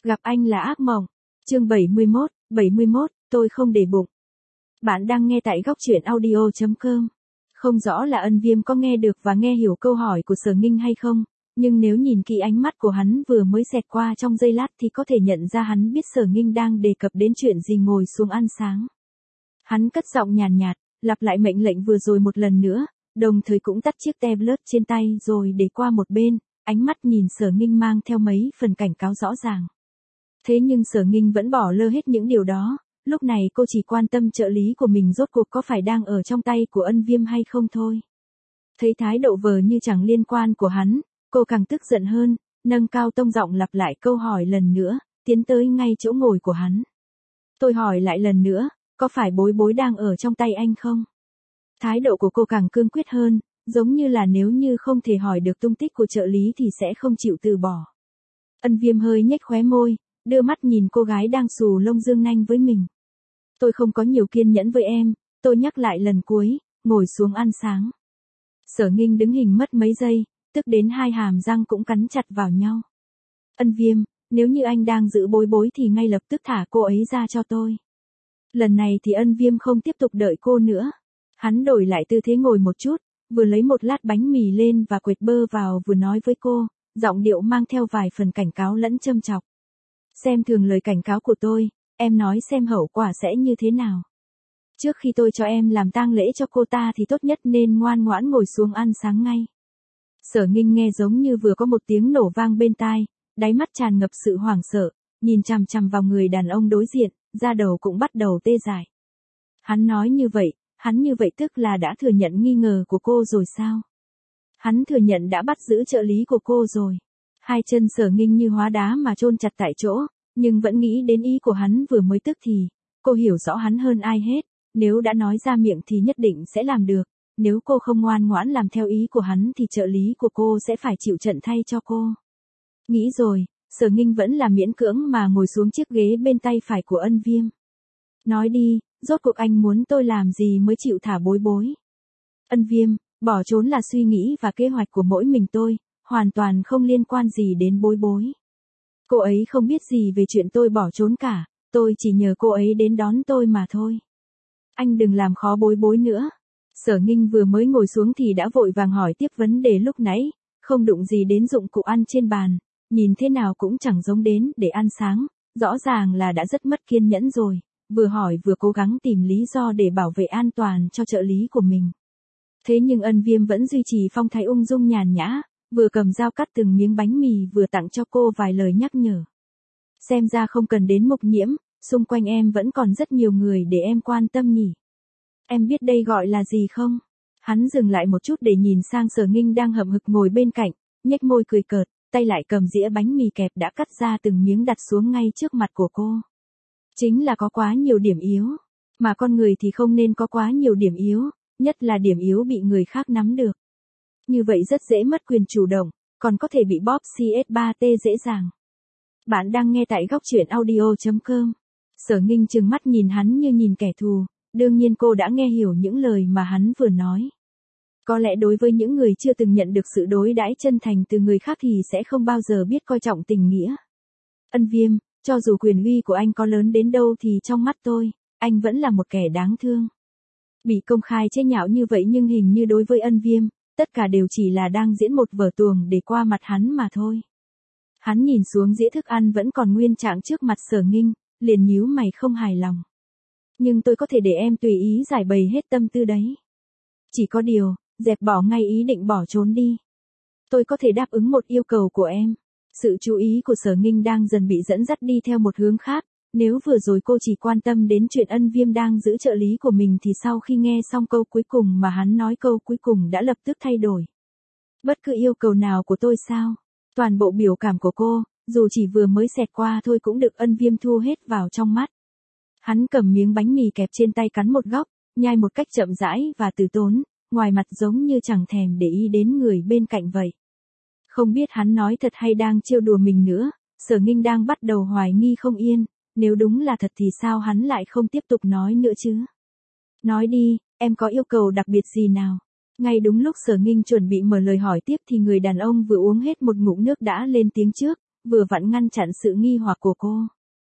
Gặp anh là ác mộng. Chương 71, tôi không để bụng. Bạn đang nghe tại góc truyện audio.com. Không rõ là Ân Viêm có nghe được và nghe hiểu câu hỏi của Sở Nghinh hay không, nhưng nếu nhìn kỹ ánh mắt của hắn vừa mới xẹt qua trong giây lát thì có thể nhận ra hắn biết Sở Nghinh đang đề cập đến chuyện gì ngồi xuống ăn sáng. Hắn cất giọng nhàn nhạt, lặp lại mệnh lệnh vừa rồi một lần nữa, đồng thời cũng tắt chiếc tablet trên tay rồi để qua một bên, ánh mắt nhìn Sở Nghinh mang theo mấy phần cảnh cáo rõ ràng. Thế nhưng Sở Nghinh vẫn bỏ lơ hết những điều đó, lúc này cô chỉ quan tâm trợ lý của mình rốt cuộc có phải đang ở trong tay của Ân Viêm hay không thôi. Thấy thái độ vờ như chẳng liên quan của hắn, cô càng tức giận hơn, nâng cao tông giọng lặp lại câu hỏi lần nữa, tiến tới ngay chỗ ngồi của hắn. Tôi hỏi lại lần nữa, có phải bối bối đang ở trong tay anh không? Thái độ của cô càng cương quyết hơn, giống như là nếu như không thể hỏi được tung tích của trợ lý thì sẽ không chịu từ bỏ. Ân Viêm hơi nhếch khóe môi, đưa mắt nhìn cô gái đang xù lông dương nanh với mình. Tôi không có nhiều kiên nhẫn với em, tôi nhắc lại lần cuối, ngồi xuống ăn sáng. Sở Nghinh đứng hình mất mấy giây, tức đến hai hàm răng cũng cắn chặt vào nhau. Ân Viêm, nếu như anh đang giữ bối bối thì ngay lập tức thả cô ấy ra cho tôi. Lần này thì Ân Viêm không tiếp tục đợi cô nữa. Hắn đổi lại tư thế ngồi một chút, vừa lấy một lát bánh mì lên và quệt bơ vào vừa nói với cô, giọng điệu mang theo vài phần cảnh cáo lẫn châm chọc. Xem thường lời cảnh cáo của tôi, em nói xem hậu quả sẽ như thế nào. Trước khi tôi cho em làm tang lễ cho cô ta thì tốt nhất nên ngoan ngoãn ngồi xuống ăn sáng ngay. Sở Nghinh nghe giống như vừa có một tiếng nổ vang bên tai, đáy mắt tràn ngập sự hoảng sợ, nhìn chằm chằm vào người đàn ông đối diện, da đầu cũng bắt đầu tê dại. Hắn nói như vậy tức là đã thừa nhận nghi ngờ của cô rồi sao? Hắn thừa nhận đã bắt giữ trợ lý của cô rồi. Hai chân Sở Nghinh như hóa đá mà chôn chặt tại chỗ, nhưng vẫn nghĩ đến ý của hắn vừa mới tức thì, cô hiểu rõ hắn hơn ai hết, nếu đã nói ra miệng thì nhất định sẽ làm được, nếu cô không ngoan ngoãn làm theo ý của hắn thì trợ lý của cô sẽ phải chịu trận thay cho cô. Nghĩ rồi, Sở Nghinh vẫn là miễn cưỡng mà ngồi xuống chiếc ghế bên tay phải của Ân Viêm. Nói đi, rốt cuộc anh muốn tôi làm gì mới chịu thả bối bối? Ân Viêm, bỏ trốn là suy nghĩ và kế hoạch của mỗi mình tôi, hoàn toàn không liên quan gì đến bối bối. Cô ấy không biết gì về chuyện tôi bỏ trốn cả, tôi chỉ nhờ cô ấy đến đón tôi mà thôi. Anh đừng làm khó bối bối nữa. Sở Nghinh vừa mới ngồi xuống thì đã vội vàng hỏi tiếp vấn đề lúc nãy, không đụng gì đến dụng cụ ăn trên bàn, nhìn thế nào cũng chẳng giống đến để ăn sáng, rõ ràng là đã rất mất kiên nhẫn rồi, vừa hỏi vừa cố gắng tìm lý do để bảo vệ an toàn cho trợ lý của mình. Thế nhưng Ân Viêm vẫn duy trì phong thái ung dung nhàn nhã, vừa cầm dao cắt từng miếng bánh mì vừa tặng cho cô vài lời nhắc nhở. Xem ra không cần đến Mục Nhiễm, xung quanh em vẫn còn rất nhiều người để em quan tâm nhỉ. Em biết đây gọi là gì không? Hắn dừng lại một chút để nhìn sang Sở Nghinh đang hậm hực ngồi bên cạnh, nhếch môi cười cợt, tay lại cầm dĩa bánh mì kẹp đã cắt ra từng miếng đặt xuống ngay trước mặt của cô. Chính là có quá nhiều điểm yếu, mà con người thì không nên có quá nhiều điểm yếu, nhất là điểm yếu bị người khác nắm được. Như vậy rất dễ mất quyền chủ động, còn có thể bị bóp CS3T dễ dàng. Bạn đang nghe tại góc truyện audio.com. Sở Nghinh trừng mắt nhìn hắn như nhìn kẻ thù, đương nhiên cô đã nghe hiểu những lời mà hắn vừa nói. Có lẽ đối với những người chưa từng nhận được sự đối đãi chân thành từ người khác thì sẽ không bao giờ biết coi trọng tình nghĩa. Ân Viêm, cho dù quyền uy của anh có lớn đến đâu thì trong mắt tôi, anh vẫn là một kẻ đáng thương. Bị công khai chế nhạo như vậy nhưng hình như đối với Ân Viêm, tất cả đều chỉ là đang diễn một vở tuồng để qua mặt hắn mà thôi. Hắn nhìn xuống dĩa thức ăn vẫn còn nguyên trạng trước mặt Sở Nghinh, liền nhíu mày không hài lòng. Nhưng tôi có thể để em tùy ý giải bày hết tâm tư đấy. Chỉ có điều, dẹp bỏ ngay ý định bỏ trốn đi. Tôi có thể đáp ứng một yêu cầu của em. Sự chú ý của Sở Nghinh đang dần bị dẫn dắt đi theo một hướng khác. Nếu vừa rồi cô chỉ quan tâm đến chuyện Ân Viêm đang giữ trợ lý của mình thì sau khi nghe xong câu cuối cùng mà hắn nói câu cuối cùng đã lập tức thay đổi. Bất cứ yêu cầu nào của tôi sao? Toàn bộ biểu cảm của cô, dù chỉ vừa mới xẹt qua thôi cũng được Ân Viêm thu hết vào trong mắt. Hắn cầm miếng bánh mì kẹp trên tay cắn một góc, nhai một cách chậm rãi và từ tốn, ngoài mặt giống như chẳng thèm để ý đến người bên cạnh vậy. Không biết hắn nói thật hay đang trêu đùa mình nữa, Sở Nghinh đang bắt đầu hoài nghi không yên, nếu đúng là thật thì sao hắn lại không tiếp tục nói nữa chứ? Nói đi, em có yêu cầu đặc biệt gì nào? Ngay đúng lúc Sở Nghinh chuẩn bị mở lời hỏi tiếp thì người đàn ông vừa uống hết một ngụm nước đã lên tiếng trước, vừa vặn ngăn chặn sự nghi hoặc của cô.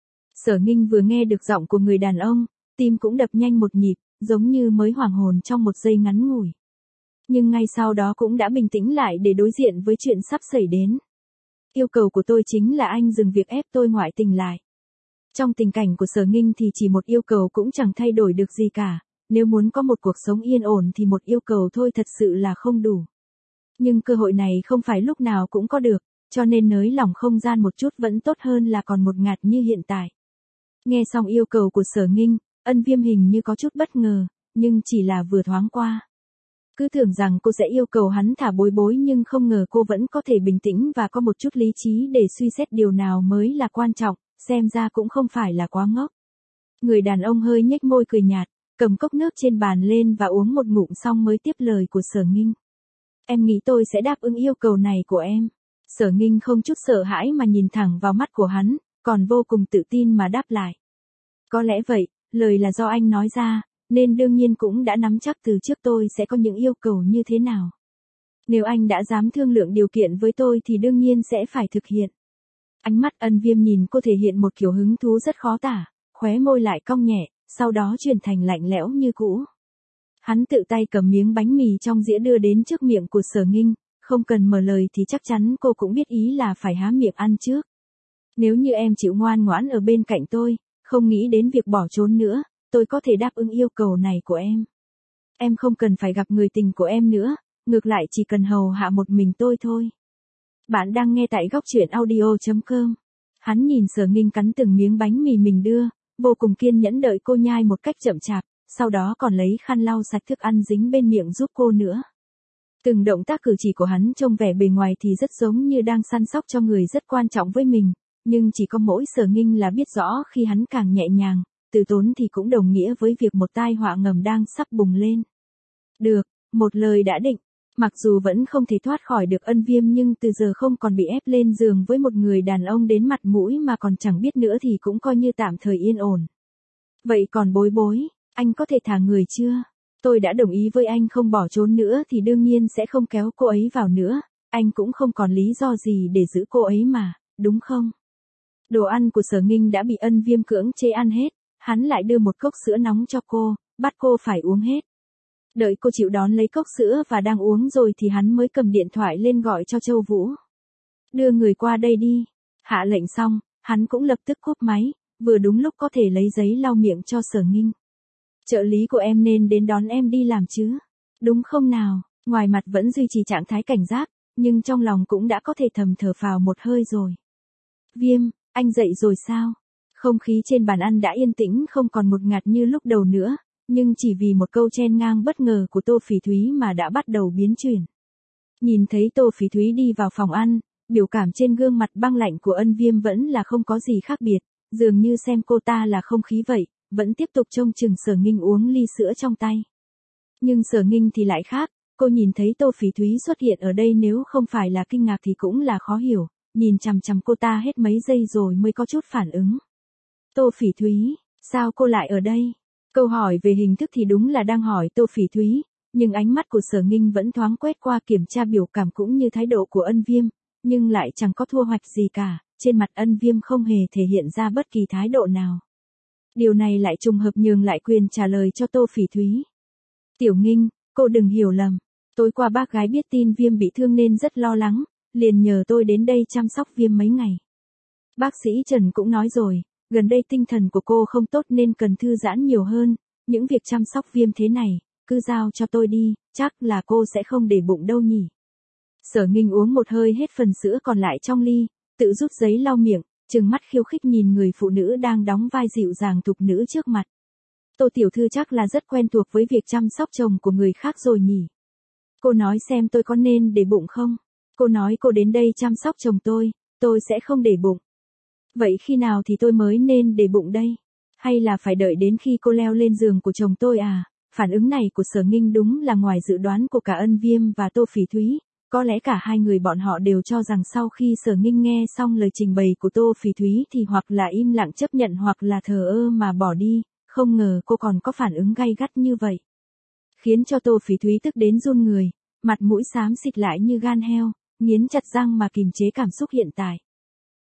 Sở Nghinh vừa nghe được giọng của người đàn ông, tim cũng đập nhanh một nhịp, giống như mới hoàng hồn trong một giây ngắn ngủi. Nhưng ngay sau đó cũng đã bình tĩnh lại để đối diện với chuyện sắp xảy đến. Yêu cầu của tôi chính là anh dừng việc ép tôi ngoại tình lại. Trong tình cảnh của Sở Nghinh thì chỉ một yêu cầu cũng chẳng thay đổi được gì cả, nếu muốn có một cuộc sống yên ổn thì một yêu cầu thôi thật sự là không đủ. Nhưng cơ hội này không phải lúc nào cũng có được, cho nên nới lỏng không gian một chút vẫn tốt hơn là còn một ngạt như hiện tại. Nghe xong yêu cầu của Sở Nghinh, Ân Viêm hình như có chút bất ngờ, nhưng chỉ là vừa thoáng qua. Cứ tưởng rằng cô sẽ yêu cầu hắn thả bối bối nhưng không ngờ cô vẫn có thể bình tĩnh và có một chút lý trí để suy xét điều nào mới là quan trọng, xem ra cũng không phải là quá ngốc. Người đàn ông hơi nhếch môi cười nhạt, cầm cốc nước trên bàn lên và uống một ngụm xong mới tiếp lời của Sở Nghinh. Em nghĩ tôi sẽ đáp ứng yêu cầu này của em. Sở Nghinh không chút sợ hãi mà nhìn thẳng vào mắt của hắn, còn vô cùng tự tin mà đáp lại. Có lẽ vậy, lời là do anh nói ra, nên đương nhiên cũng đã nắm chắc từ trước tôi sẽ có những yêu cầu như thế nào. Nếu anh đã dám thương lượng điều kiện với tôi thì đương nhiên sẽ phải thực hiện. Ánh mắt Ân Viêm nhìn cô thể hiện một kiểu hứng thú rất khó tả, khóe môi lại cong nhẹ, sau đó chuyển thành lạnh lẽo như cũ. Hắn tự tay cầm miếng bánh mì trong dĩa đưa đến trước miệng của Sở Nghinh, không cần mở lời thì chắc chắn cô cũng biết ý là phải há miệng ăn trước. Nếu như em chịu ngoan ngoãn ở bên cạnh tôi, không nghĩ đến việc bỏ trốn nữa, tôi có thể đáp ứng yêu cầu này của em. Em không cần phải gặp người tình của em nữa, ngược lại chỉ cần hầu hạ một mình tôi thôi. Bạn đang nghe tại góc truyện audio.com. Hắn nhìn Sở Nghinh cắn từng miếng bánh mì mình đưa, vô cùng kiên nhẫn đợi cô nhai một cách chậm chạp, sau đó còn lấy khăn lau sạch thức ăn dính bên miệng giúp cô nữa. Từng động tác cử chỉ của hắn trông vẻ bề ngoài thì rất giống như đang săn sóc cho người rất quan trọng với mình, nhưng chỉ có mỗi Sở Nghinh là biết rõ khi hắn càng nhẹ nhàng, từ tốn thì cũng đồng nghĩa với việc một tai họa ngầm đang sắp bùng lên. Được, một lời đã định. Mặc dù vẫn không thể thoát khỏi được Ân Viêm nhưng từ giờ không còn bị ép lên giường với một người đàn ông đến mặt mũi mà còn chẳng biết nữa thì cũng coi như tạm thời yên ổn. Vậy còn bối bối, anh có thể thả người chưa? Tôi đã đồng ý với anh không bỏ trốn nữa thì đương nhiên sẽ không kéo cô ấy vào nữa, anh cũng không còn lý do gì để giữ cô ấy mà, đúng không? Đồ ăn của Sở Nghinh đã bị Ân Viêm cưỡng chế ăn hết, hắn lại đưa một cốc sữa nóng cho cô, bắt cô phải uống hết. Đợi cô chịu đón lấy cốc sữa và đang uống rồi thì hắn mới cầm điện thoại lên gọi cho Châu Vũ. Đưa người qua đây đi. Hạ lệnh xong, hắn cũng lập tức cúp máy, vừa đúng lúc có thể lấy giấy lau miệng cho Sở Nghinh. Trợ lý của em nên đến đón em đi làm chứ? Đúng không nào? Ngoài mặt vẫn duy trì trạng thái cảnh giác, nhưng trong lòng cũng đã có thể thầm thở phào một hơi rồi. Viêm, anh dậy rồi sao? Không khí trên bàn ăn đã yên tĩnh không còn một ngạt như lúc đầu nữa. Nhưng chỉ vì một câu chen ngang bất ngờ của Tô Phỉ Thúy mà đã bắt đầu biến chuyển. Nhìn thấy Tô Phỉ Thúy đi vào phòng ăn, biểu cảm trên gương mặt băng lạnh của Ân Viêm vẫn là không có gì khác biệt, dường như xem cô ta là không khí vậy, vẫn tiếp tục trông chừng Sở Nghinh uống ly sữa trong tay. Nhưng Sở Nghinh thì lại khác, cô nhìn thấy Tô Phỉ Thúy xuất hiện ở đây nếu không phải là kinh ngạc thì cũng là khó hiểu, nhìn chằm chằm cô ta hết mấy giây rồi mới có chút phản ứng. Tô Phỉ Thúy, sao cô lại ở đây? Câu hỏi về hình thức thì đúng là đang hỏi Tô Phỉ Thúy, nhưng ánh mắt của Sở Nghinh vẫn thoáng quét qua kiểm tra biểu cảm cũng như thái độ của Ân Viêm, nhưng lại chẳng có thua hoạch gì cả, trên mặt Ân Viêm không hề thể hiện ra bất kỳ thái độ nào. Điều này lại trùng hợp nhường lại quyền trả lời cho Tô Phỉ Thúy. Tiểu Nghinh, cô đừng hiểu lầm, tối qua bác gái biết tin Viêm bị thương nên rất lo lắng, liền nhờ tôi đến đây chăm sóc Viêm mấy ngày. Bác sĩ Trần cũng nói rồi. Gần đây tinh thần của cô không tốt nên cần thư giãn nhiều hơn, những việc chăm sóc Viêm thế này, cứ giao cho tôi đi, chắc là cô sẽ không để bụng đâu nhỉ. Sở Nghinh uống một hơi hết phần sữa còn lại trong ly, tự rút giấy lau miệng, trừng mắt khiêu khích nhìn người phụ nữ đang đóng vai dịu dàng thục nữ trước mặt. Tô tiểu thư chắc là rất quen thuộc với việc chăm sóc chồng của người khác rồi nhỉ. Cô nói xem tôi có nên để bụng không? Cô nói cô đến đây chăm sóc chồng tôi sẽ không để bụng. Vậy khi nào thì tôi mới nên để bụng đây? Hay là phải đợi đến khi cô leo lên giường của chồng tôi à? Phản ứng này của Sở Nghinh đúng là ngoài dự đoán của cả Ân Viêm và Tô Phỉ Thúy. Có lẽ cả hai người bọn họ đều cho rằng sau khi Sở Nghinh nghe xong lời trình bày của Tô Phỉ Thúy thì hoặc là im lặng chấp nhận hoặc là thờ ơ mà bỏ đi, không ngờ cô còn có phản ứng gay gắt như vậy. Khiến cho Tô Phỉ Thúy tức đến run người, mặt mũi xám xịt lại như gan heo, nghiến chặt răng mà kìm chế cảm xúc hiện tại.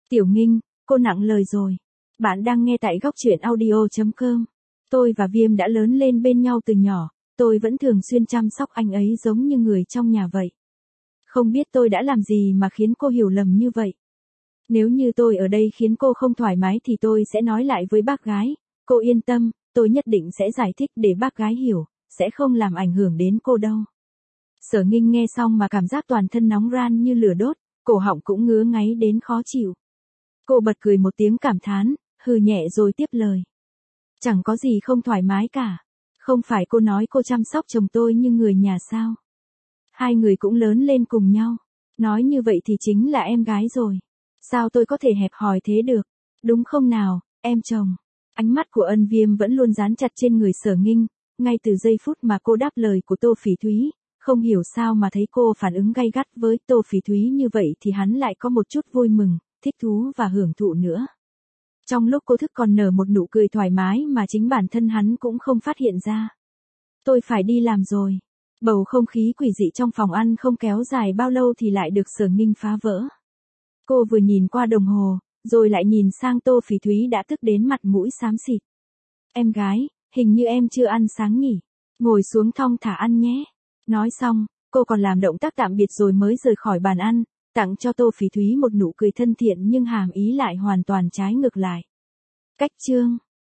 Tiểu Nghinh, cô nặng lời rồi. Bạn đang nghe tại góc truyện audio.com. Tôi và Viêm đã lớn lên bên nhau từ nhỏ, tôi vẫn thường xuyên chăm sóc anh ấy giống như người trong nhà vậy. Không biết tôi đã làm gì mà khiến cô hiểu lầm như vậy. Nếu như tôi ở đây khiến cô không thoải mái thì tôi sẽ nói lại với bác gái, cô yên tâm, tôi nhất định sẽ giải thích để bác gái hiểu, sẽ không làm ảnh hưởng đến cô đâu. Sở Nghinh nghe xong mà cảm giác toàn thân nóng ran như lửa đốt, cổ họng cũng ngứa ngáy đến khó chịu. Cô bật cười một tiếng cảm thán, hừ nhẹ rồi tiếp lời. Chẳng có gì không thoải mái cả. Không phải cô nói cô chăm sóc chồng tôi như người nhà sao? Hai người cũng lớn lên cùng nhau. Nói như vậy thì chính là em gái rồi. Sao tôi có thể hẹp hòi thế được? Đúng không nào, em chồng? Ánh mắt của Ân Viêm vẫn luôn dán chặt trên người Sở Nghinh, ngay từ giây phút mà cô đáp lời của Tô Phỉ Thúy. Không hiểu sao mà thấy cô phản ứng gay gắt với Tô Phỉ Thúy như vậy thì hắn lại có một chút vui mừng, thích thú và hưởng thụ nữa. Trong lúc cô thức còn nở một nụ cười thoải mái mà chính bản thân hắn cũng không phát hiện ra. Tôi phải đi làm rồi. Bầu không khí quỷ dị trong phòng ăn không kéo dài bao lâu thì lại được Sở Nghinh phá vỡ. Cô vừa nhìn qua đồng hồ, rồi lại nhìn sang Tô Phỉ Thúy đã tức đến mặt mũi xám xịt. Em gái, hình như em chưa ăn sáng nhỉ? Ngồi xuống thong thả ăn nhé. Nói xong, cô còn làm động tác tạm biệt rồi mới rời khỏi bàn ăn, tặng cho Tô Phỉ Thúy một nụ cười thân thiện nhưng hàm ý lại hoàn toàn trái ngược lại. Cách chương